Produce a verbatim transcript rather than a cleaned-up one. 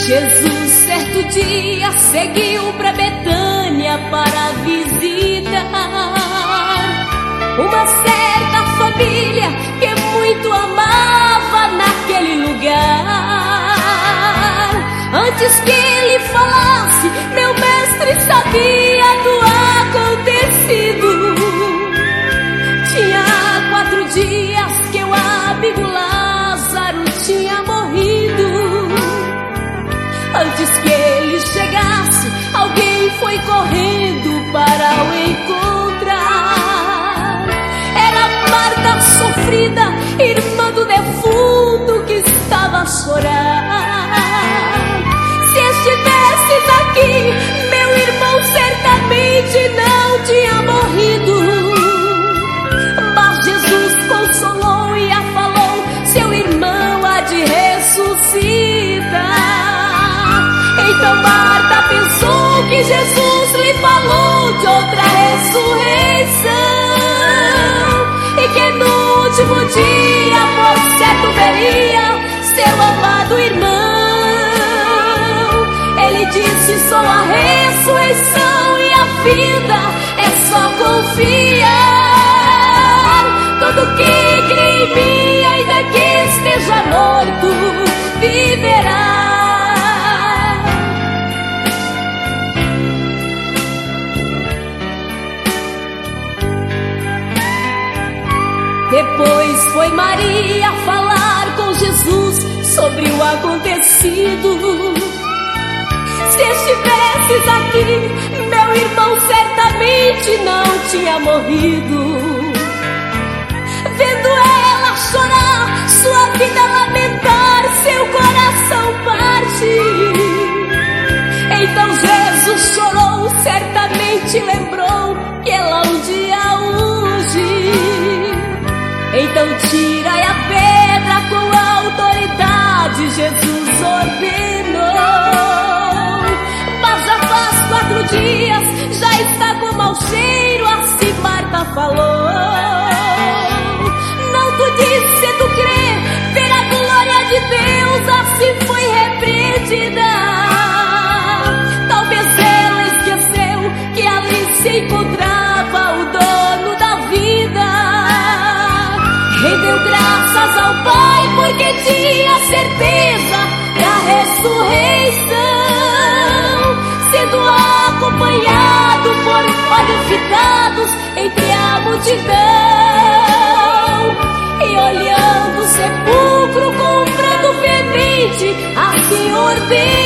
Jesus certo dia seguiu pra Betânia para visitar uma certa família que muito amava naquele lugar. Antes que ele falasse, meu mestre sabia do acontecido. Tinha quatro dias que o amigo Lázaro tinha morrido. Antes que ele chegasse, alguém foi correndo para o encontrar. Era Marta sofrida, irmã do defunto que estava a chorar. Se estivesses aqui, meu irmão certamente não tinha morrido. Mas Jesus consolou e a falou: seu irmão há de ressuscitar. Então Marta pensou que Jesus lhe falou de outra ressurreição, e que no último dia por certo veria seu amado irmão. Ele disse: sou a ressurreição e a vida, é só confiar. Todo que crê em mim, ainda que esteja morto, viverá. Depois foi Maria falar com Jesus sobre o acontecido. Se estivesses aqui, meu irmão certamente não tinha morrido. Vendo ela chorar, sua vida lamentar, seu coração partir. Então Jesus chorou, certamente lembrou que ela um dia ungiu. Então tirai a pedra, com autoridade Jesus ordenou. Mas já faz quatro dias, já está com mau cheiro, assim Marta falou. Não tu disse tu crer, ver a glória de Deus, assim foi repreendida. Talvez ela esqueceu que ali se encontrava o dono da vida. Rendeu graças ao Pai porque tinha certeza da ressurreição, sendo acompanhado por olhos fitados entre a multidão. E olhando o sepulcro com um pranto fervente, assim ordenou: